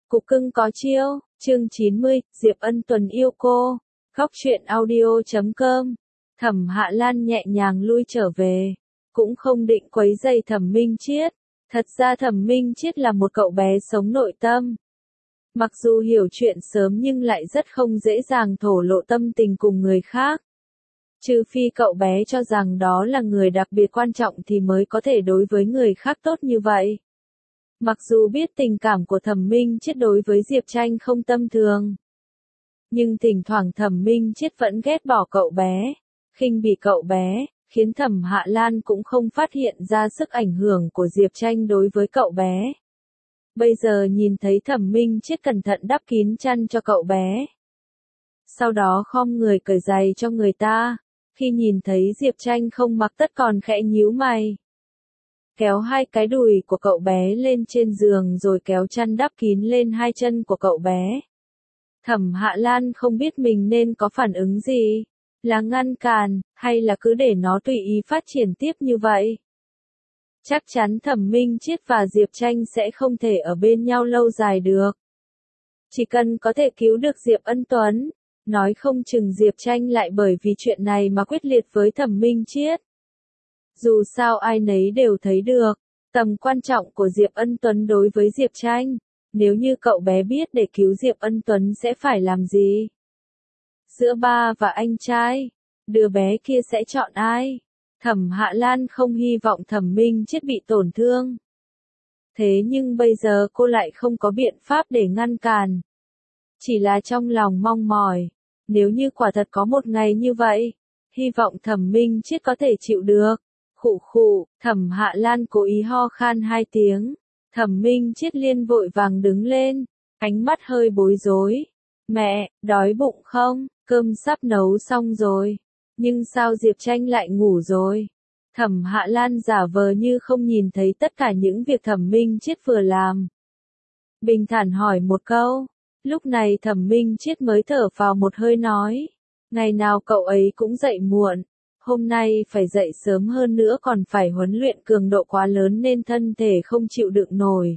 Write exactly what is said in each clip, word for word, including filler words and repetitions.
Cục cưng có chiêu, chương chín mươi, Diệp Ân Tuần yêu cô. Góc truyện audio chấm com. Thẩm Hạ Lan nhẹ nhàng lui trở về, cũng không định quấy rầy Thẩm Minh Chiết. Thật ra Thẩm Minh Chiết là một cậu bé sống nội tâm. Mặc dù hiểu chuyện sớm nhưng lại rất không dễ dàng thổ lộ tâm tình cùng người khác. Trừ phi cậu bé cho rằng đó là người đặc biệt quan trọng thì mới có thể đối với người khác tốt như vậy. Mặc dù biết tình cảm của Thẩm Minh Chiết đối với Diệp Tranh không tầm thường, nhưng thỉnh thoảng Thẩm Minh Chiết vẫn ghét bỏ cậu bé, khinh bỉ cậu bé, khiến Thẩm Hạ Lan cũng không phát hiện ra sức ảnh hưởng của Diệp Tranh đối với cậu bé. Bây giờ nhìn thấy Thẩm Minh Chiết cẩn thận đắp kín chăn cho cậu bé, sau đó khom người cởi giày cho người ta, khi nhìn thấy Diệp Tranh không mặc tất còn khẽ nhíu mày, kéo hai cái đùi của cậu bé lên trên giường rồi kéo chăn đắp kín lên hai chân của cậu bé. Thẩm Hạ Lan không biết mình nên có phản ứng gì, là ngăn cản, hay là cứ để nó tùy ý phát triển tiếp như vậy. Chắc chắn Thẩm Minh Chiết và Diệp Tranh sẽ không thể ở bên nhau lâu dài được. Chỉ cần có thể cứu được Diệp Ân Tuấn, nói không chừng Diệp Tranh lại bởi vì chuyện này mà quyết liệt với Thẩm Minh Chiết. Dù sao ai nấy đều thấy được tầm quan trọng của Diệp Ân Tuấn đối với Diệp Tranh, nếu như cậu bé biết để cứu Diệp Ân Tuấn sẽ phải làm gì. Giữa ba và anh trai, đứa bé kia sẽ chọn ai? Thẩm Hạ Lan không hy vọng Thẩm Minh Chiết bị tổn thương. Thế nhưng bây giờ cô lại không có biện pháp để ngăn cản. Chỉ là trong lòng mong mỏi, nếu như quả thật có một ngày như vậy, hy vọng Thẩm Minh Chiết có thể chịu được. Khụ khụ, Thẩm Hạ Lan cố ý ho khan hai tiếng. Thẩm Minh Chiết liên vội vàng đứng lên, ánh mắt hơi bối rối. Mẹ, đói bụng không? Cơm sắp nấu xong rồi. Nhưng sao Diệp Tranh lại ngủ rồi? Thẩm Hạ Lan giả vờ như không nhìn thấy tất cả những việc Thẩm Minh Chiết vừa làm. Bình thản hỏi một câu. Lúc này Thẩm Minh Chiết mới thở vào một hơi nói. Ngày nào cậu ấy cũng dậy muộn. Hôm nay phải dậy sớm hơn nữa còn phải huấn luyện cường độ quá lớn nên thân thể không chịu đựng nổi.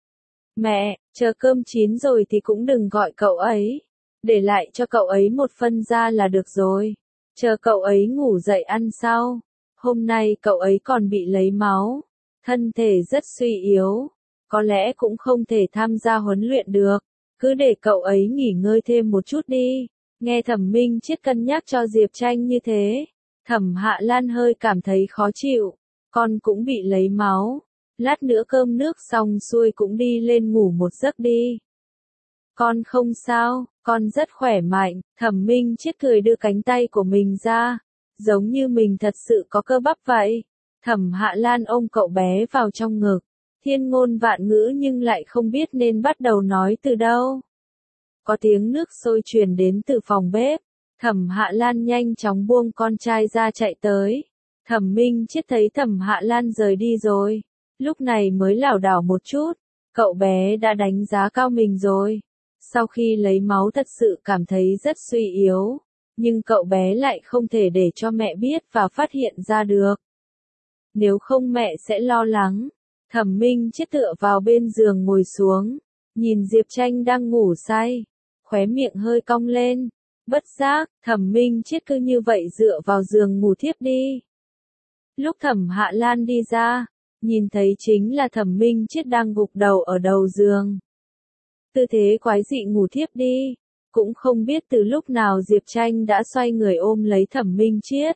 Mẹ, chờ cơm chín rồi thì cũng đừng gọi cậu ấy. Để lại cho cậu ấy một phân ra là được rồi. Chờ cậu ấy ngủ dậy ăn sau. Hôm nay cậu ấy còn bị lấy máu. Thân thể rất suy yếu. Có lẽ cũng không thể tham gia huấn luyện được. Cứ để cậu ấy nghỉ ngơi thêm một chút đi. Nghe Thẩm Minh Chiết cân nhắc cho Diệp Tranh như thế. Thẩm Hạ Lan hơi cảm thấy khó chịu, con cũng bị lấy máu, lát nữa cơm nước xong xuôi cũng đi lên ngủ một giấc đi. Con không sao, con rất khỏe mạnh. Thẩm Minh Chiết cười đưa cánh tay của mình ra, giống như mình thật sự có cơ bắp vậy. Thẩm Hạ Lan ôm cậu bé vào trong ngực, thiên ngôn vạn ngữ nhưng lại không biết nên bắt đầu nói từ đâu. Có tiếng nước sôi truyền đến từ phòng bếp. Thẩm Hạ Lan nhanh chóng buông con trai ra chạy tới. Thẩm Minh Chiết thấy Thẩm Hạ Lan rời đi rồi, lúc này mới lảo đảo một chút. Cậu bé đã đánh giá cao mình rồi. Sau khi lấy máu thật sự cảm thấy rất suy yếu, nhưng cậu bé lại không thể để cho mẹ biết và phát hiện ra được. Nếu không mẹ sẽ lo lắng. Thẩm Minh Chiết tựa vào bên giường ngồi xuống, nhìn Diệp Tranh đang ngủ say, khóe miệng hơi cong lên. Bất giác, Thẩm Minh Chiết cứ như vậy dựa vào giường ngủ thiếp đi. Lúc Thẩm Hạ Lan đi ra, nhìn thấy chính là Thẩm Minh Chiết đang gục đầu ở đầu giường. Tư thế quái dị ngủ thiếp đi, cũng không biết từ lúc nào Diệp Tranh đã xoay người ôm lấy Thẩm Minh Chiết.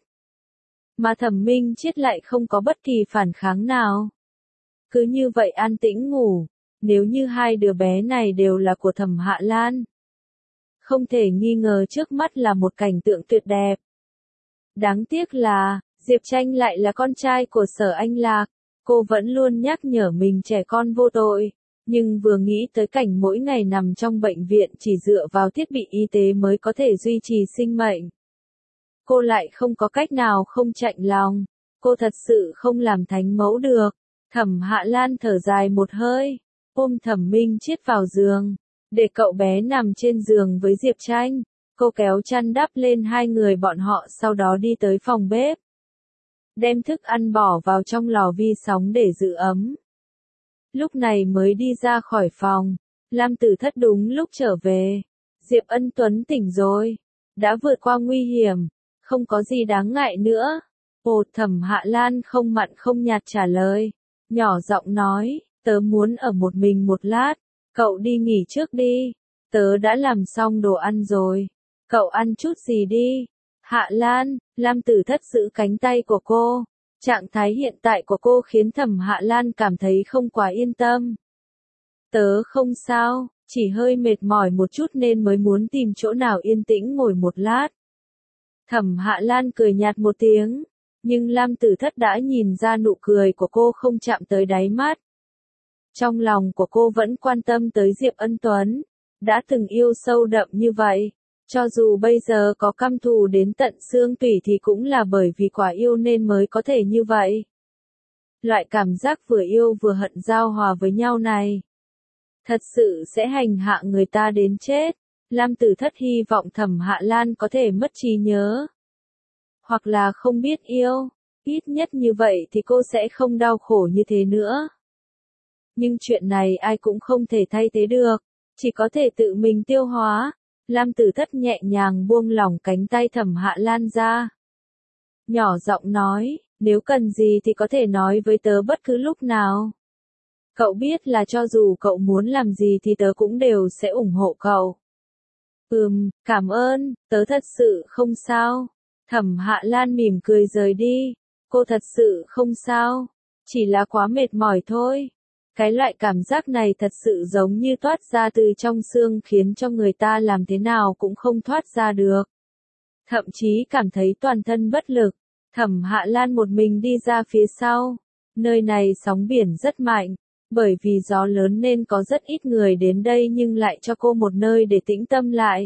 Mà Thẩm Minh Chiết lại không có bất kỳ phản kháng nào. Cứ như vậy an tĩnh ngủ, nếu như hai đứa bé này đều là của Thẩm Hạ Lan. Không thể nghi ngờ trước mắt là một cảnh tượng tuyệt đẹp. Đáng tiếc là, Diệp Tranh lại là con trai của Sở Anh Lạc. Cô vẫn luôn nhắc nhở mình trẻ con vô tội. Nhưng vừa nghĩ tới cảnh mỗi ngày nằm trong bệnh viện chỉ dựa vào thiết bị y tế mới có thể duy trì sinh mệnh. Cô lại không có cách nào không chạnh lòng. Cô thật sự không làm thánh mẫu được. Thẩm Hạ Lan thở dài một hơi, ôm Thẩm Minh Chiết vào giường. Để cậu bé nằm trên giường với Diệp Tranh, cô kéo chăn đắp lên hai người bọn họ sau đó đi tới phòng bếp. Đem thức ăn bỏ vào trong lò vi sóng để giữ ấm. Lúc này mới đi ra khỏi phòng, Lam Tử Thất đúng lúc trở về. Diệp Ân Tuấn tỉnh rồi. Đã vượt qua nguy hiểm. Không có gì đáng ngại nữa. Ồ, Thẩm Hạ Lan không mặn không nhạt trả lời. Nhỏ giọng nói, tớ muốn ở một mình một lát. Cậu đi nghỉ trước đi. Tớ đã làm xong đồ ăn rồi. Cậu ăn chút gì đi. Hạ Lan, Lam Tử Thất giữ cánh tay của cô. Trạng thái hiện tại của cô khiến Thẩm Hạ Lan cảm thấy không quá yên tâm. Tớ không sao, chỉ hơi mệt mỏi một chút nên mới muốn tìm chỗ nào yên tĩnh ngồi một lát. Thẩm Hạ Lan cười nhạt một tiếng, nhưng Lam Tử Thất đã nhìn ra nụ cười của cô không chạm tới đáy mắt. Trong lòng của cô vẫn quan tâm tới Diệp Ân Tuấn, đã từng yêu sâu đậm như vậy. Cho dù bây giờ có căm thù đến tận xương tủy thì cũng là bởi vì quả yêu nên mới có thể như vậy. Loại cảm giác vừa yêu vừa hận giao hòa với nhau này, thật sự sẽ hành hạ người ta đến chết. Lam Tử Thất hy vọng Thẩm Hạ Lan có thể mất trí nhớ. Hoặc là không biết yêu, ít nhất như vậy thì cô sẽ không đau khổ như thế nữa. Nhưng chuyện này ai cũng không thể thay thế được, chỉ có thể tự mình tiêu hóa. Lam Tử Thất nhẹ nhàng buông lỏng cánh tay Thẩm Hạ Lan ra. Nhỏ giọng nói, nếu cần gì thì có thể nói với tớ bất cứ lúc nào. Cậu biết là cho dù cậu muốn làm gì thì tớ cũng đều sẽ ủng hộ cậu. Ừm, cảm ơn, tớ thật sự không sao. Thẩm Hạ Lan mỉm cười rời đi. Cô thật sự không sao, chỉ là quá mệt mỏi thôi. Cái loại cảm giác này thật sự giống như toát ra từ trong xương khiến cho người ta làm thế nào cũng không thoát ra được. Thậm chí cảm thấy toàn thân bất lực. Thẩm Hạ Lan một mình đi ra phía sau. Nơi này sóng biển rất mạnh. Bởi vì gió lớn nên có rất ít người đến đây nhưng lại cho cô một nơi để tĩnh tâm lại.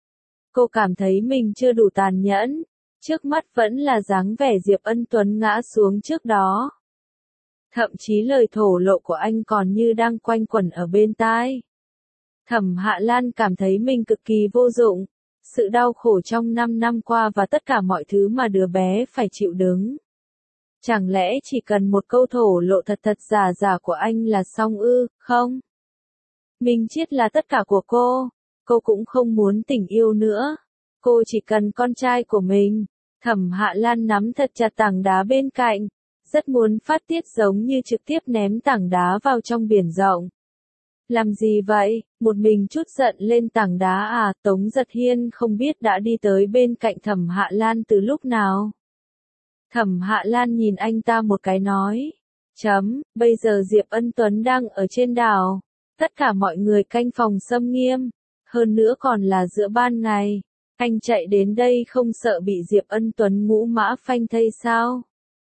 Cô cảm thấy mình chưa đủ tàn nhẫn. Trước mắt vẫn là dáng vẻ Diệp Ân Tuấn ngã xuống trước đó. Thậm chí lời thổ lộ của anh còn như đang quanh quẩn ở bên tai. Thẩm Hạ Lan cảm thấy mình cực kỳ vô dụng. Sự đau khổ trong năm năm qua và tất cả mọi thứ mà đứa bé phải chịu đựng. Chẳng lẽ chỉ cần một câu thổ lộ thật thật giả giả của anh là xong ư, không? Minh Chiết là tất cả của cô. Cô cũng không muốn tình yêu nữa. Cô chỉ cần con trai của mình. Thẩm Hạ Lan nắm thật chặt tảng đá bên cạnh. Rất muốn phát tiết giống như trực tiếp ném tảng đá vào trong biển rộng. Làm gì vậy? Một mình chút giận lên tảng đá à? Tống Giật Hiên không biết đã đi tới bên cạnh Thẩm Hạ Lan từ lúc nào. Thẩm Hạ Lan nhìn anh ta một cái nói. Chấm, bây giờ Diệp Ân Tuấn đang ở trên đảo. Tất cả mọi người canh phòng xâm nghiêm. Hơn nữa còn là giữa ban ngày. Anh chạy đến đây không sợ bị Diệp Ân Tuấn ngũ mã phanh thây sao?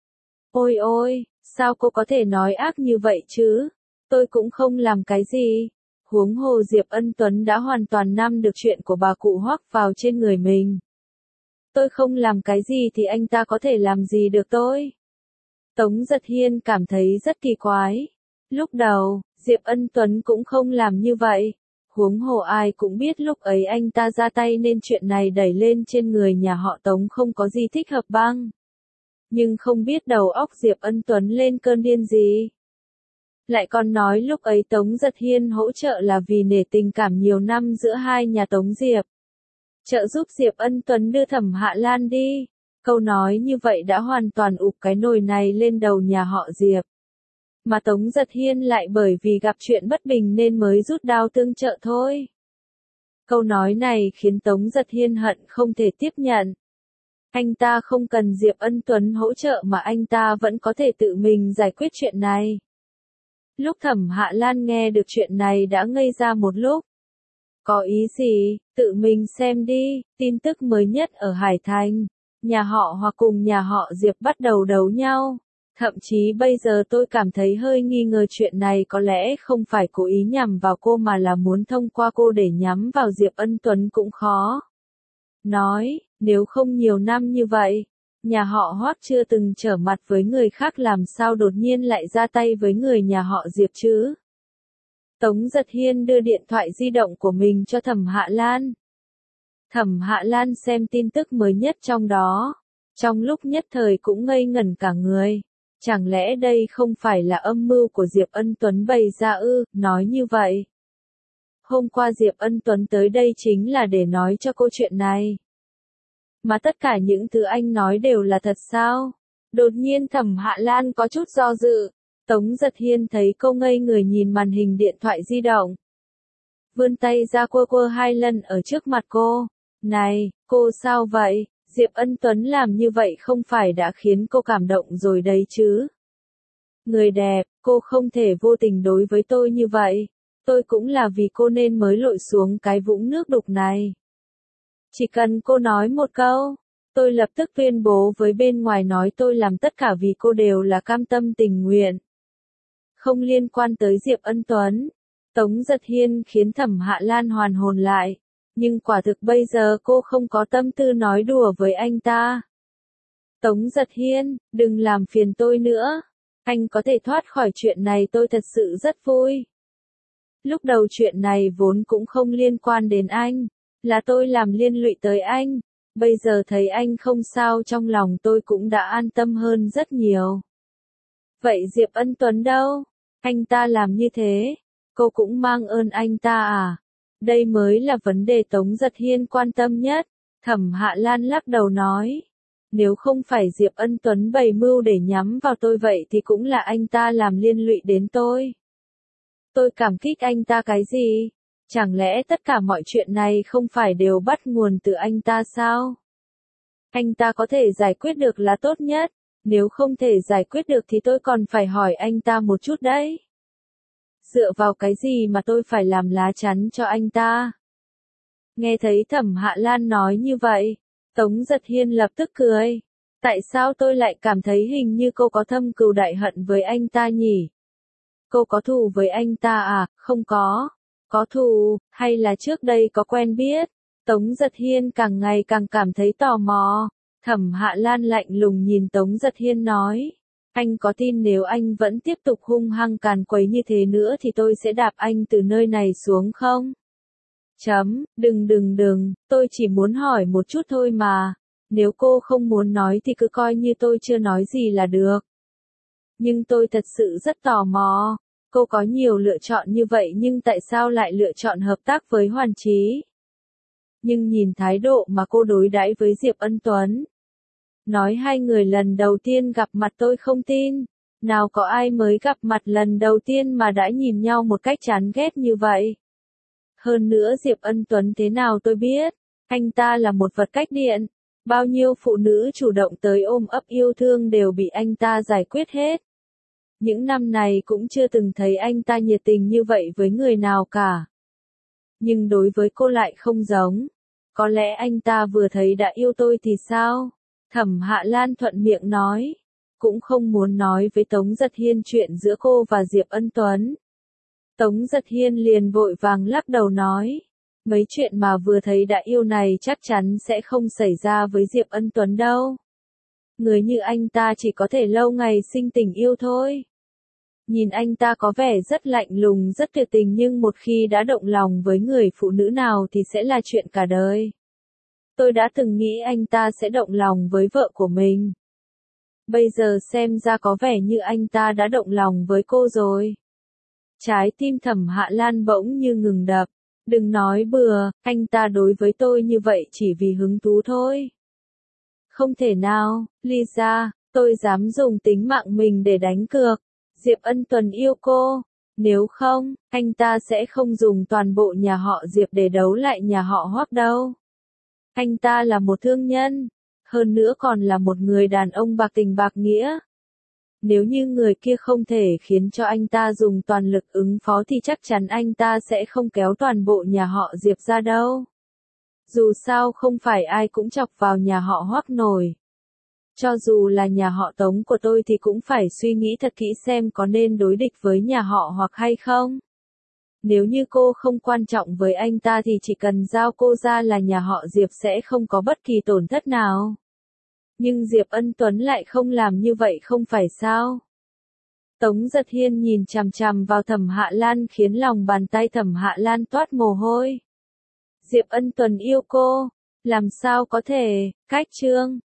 Ôi ôi, sao cô có thể nói ác như vậy chứ? Tôi cũng không làm cái gì. Huống hồ Diệp Ân Tuấn đã hoàn toàn nắm được chuyện của bà cụ Hoắc vào trên người mình. Tôi không làm cái gì thì anh ta có thể làm gì được tôi? Tống Giật Hiên cảm thấy rất kỳ quái. Lúc đầu, Diệp Ân Tuấn cũng không làm như vậy. Huống hồ ai cũng biết lúc ấy anh ta ra tay nên chuyện này đẩy lên trên người nhà họ Tống không có gì thích hợp băng. Nhưng không biết đầu óc Diệp Ân Tuấn lên cơn điên gì. Lại còn nói lúc ấy Tống Giật Hiên hỗ trợ là vì nể tình cảm nhiều năm giữa hai nhà Tống Diệp. Trợ giúp Diệp Ân Tuấn đưa Thẩm Hạ Lan đi. Câu nói như vậy đã hoàn toàn ụp cái nồi này lên đầu nhà họ Diệp. Mà Tống Giật Hiên lại bởi vì gặp chuyện bất bình nên mới rút đao tương trợ thôi. Câu nói này khiến Tống Giật Hiên hận không thể tiếp nhận. Anh ta không cần Diệp Ân Tuấn hỗ trợ mà anh ta vẫn có thể tự mình giải quyết chuyện này. Lúc Thẩm Hạ Lan nghe được chuyện này đã ngây ra một lúc. Có ý gì? Tự mình xem đi. Tin tức mới nhất ở Hải Thành. Nhà họ Hoặc cùng nhà họ Diệp bắt đầu đấu nhau. Thậm chí bây giờ tôi cảm thấy hơi nghi ngờ chuyện này có lẽ không phải cố ý nhằm vào cô mà là muốn thông qua cô để nhắm vào Diệp Ân Tuấn cũng khó. Nói, nếu không nhiều năm như vậy, nhà họ Hoắc chưa từng trở mặt với người khác làm sao đột nhiên lại ra tay với người nhà họ Diệp chứ? Tống Giật Hiên đưa điện thoại di động của mình cho Thẩm Hạ Lan. Thẩm Hạ Lan xem tin tức mới nhất trong đó. Trong lúc nhất thời cũng ngây ngẩn cả người. Chẳng lẽ đây không phải là âm mưu của Diệp Ân Tuấn bày ra ư? Nói như vậy, Hôm qua Diệp Ân Tuấn tới đây chính là để nói cho cô chuyện này. Mà tất cả những thứ anh nói đều là thật sao? Đột nhiên Thẩm Hạ Lan có chút do dự. Tống Giật Hiên thấy cô ngây người nhìn màn hình điện thoại di động. Vươn tay ra quơ quơ hai lần ở trước mặt cô. Này, cô sao vậy? Diệp Ân Tuấn làm như vậy không phải đã khiến cô cảm động rồi đấy chứ? Người đẹp, cô không thể vô tình đối với tôi như vậy. Tôi cũng là vì cô nên mới lội xuống cái vũng nước đục này. Chỉ cần cô nói một câu, tôi lập tức tuyên bố với bên ngoài nói tôi làm tất cả vì cô đều là cam tâm tình nguyện. Không liên quan tới Diệp Ân Tuấn. Tống Giật Hiên khiến Thẩm Hạ Lan hoàn hồn lại. Nhưng quả thực bây giờ cô không có tâm tư nói đùa với anh ta. Tống Giật Hiên, đừng làm phiền tôi nữa. Anh có thể thoát khỏi chuyện này tôi thật sự rất vui. Lúc đầu chuyện này vốn cũng không liên quan đến anh. Là tôi làm liên lụy tới anh. Bây giờ thấy anh không sao trong lòng tôi cũng đã an tâm hơn rất nhiều. Vậy Diệp Ân Tuấn đâu? Anh ta làm như thế. Cô cũng mang ơn anh ta à? Đây mới là vấn đề Tống Giật Hiên quan tâm nhất. Thẩm Hạ Lan lắc đầu nói. Nếu không phải Diệp Ân Tuấn bày mưu để nhắm vào tôi vậy thì cũng là anh ta làm liên lụy đến tôi. Tôi cảm kích anh ta cái gì? Chẳng lẽ tất cả mọi chuyện này không phải đều bắt nguồn từ anh ta sao? Anh ta có thể giải quyết được là tốt nhất. Nếu không thể giải quyết được thì tôi còn phải hỏi anh ta một chút đấy. Dựa vào cái gì mà tôi phải làm lá chắn cho anh ta? Nghe thấy Thẩm Hạ Lan nói như vậy, Tống Giật Hiên lập tức cười. Tại sao tôi lại cảm thấy hình như cô có thâm cừu đại hận với anh ta nhỉ? Cô có thù với anh ta à? Không có. Có thù, hay là trước đây có quen biết? Tống Giật Hiên càng ngày càng cảm thấy tò mò. Thẩm Hạ Lan lạnh lùng nhìn Tống Giật Hiên nói. Anh có tin nếu anh vẫn tiếp tục hung hăng càn quấy như thế nữa thì tôi sẽ đạp anh từ nơi này xuống không? Chấm, đừng đừng đừng, tôi chỉ muốn hỏi một chút thôi mà. Nếu cô không muốn nói thì cứ coi như tôi chưa nói gì là được. Nhưng tôi thật sự rất tò mò. Cô có nhiều lựa chọn như vậy nhưng tại sao lại lựa chọn hợp tác với Hoàn Chí? Nhưng nhìn thái độ mà cô đối đãi với Diệp Ân Tuấn. Nói hai người lần đầu tiên gặp mặt tôi không tin. Nào có ai mới gặp mặt lần đầu tiên mà đã nhìn nhau một cách chán ghét như vậy. Hơn nữa Diệp Ân Tuấn thế nào tôi biết. Anh ta là một vật cách điện. Bao nhiêu phụ nữ chủ động tới ôm ấp yêu thương đều bị anh ta giải quyết hết. Những năm này cũng chưa từng thấy anh ta nhiệt tình như vậy với người nào cả. Nhưng đối với cô lại không giống. Có lẽ anh ta vừa thấy đã yêu tôi thì sao? Thẩm Hạ Lan thuận miệng nói. Cũng không muốn nói với Tống Giật Hiên chuyện giữa cô và Diệp Ân Tuấn. Tống Giật Hiên liền vội vàng lắc đầu nói. Mấy chuyện mà vừa thấy đã yêu này chắc chắn sẽ không xảy ra với Diệp Ân Tuấn đâu. Người như anh ta chỉ có thể lâu ngày sinh tình yêu thôi. Nhìn anh ta có vẻ rất lạnh lùng rất tuyệt tình nhưng một khi đã động lòng với người phụ nữ nào thì sẽ là chuyện cả đời. Tôi đã từng nghĩ anh ta sẽ động lòng với vợ của mình. Bây giờ xem ra có vẻ như anh ta đã động lòng với cô rồi. Trái tim Thẩm Hạ Lan bỗng như ngừng đập. Đừng nói bừa, anh ta đối với tôi như vậy chỉ vì hứng thú thôi. Không thể nào, Lisa, tôi dám dùng tính mạng mình để đánh cược. Diệp Ân Tuấn yêu cô. Nếu không, anh ta sẽ không dùng toàn bộ nhà họ Diệp để đấu lại nhà họ Hoắc đâu. Anh ta là một thương nhân. Hơn nữa còn là một người đàn ông bạc tình bạc nghĩa. Nếu như người kia không thể khiến cho anh ta dùng toàn lực ứng phó thì chắc chắn anh ta sẽ không kéo toàn bộ nhà họ Diệp ra đâu. Dù sao không phải ai cũng chọc vào nhà họ Hoắc nổi. Cho dù là nhà họ Tống của tôi thì cũng phải suy nghĩ thật kỹ xem có nên đối địch với nhà họ Hoắc hay không. Nếu như cô không quan trọng với anh ta thì chỉ cần giao cô ra là nhà họ Diệp sẽ không có bất kỳ tổn thất nào. Nhưng Diệp Ân Tuấn lại không làm như vậy không phải sao? Tống Giật Hiên nhìn chằm chằm vào Thẩm Hạ Lan khiến lòng bàn tay Thẩm Hạ Lan toát mồ hôi. Diệp Ân Tuấn yêu cô, làm sao có thể, cách chương.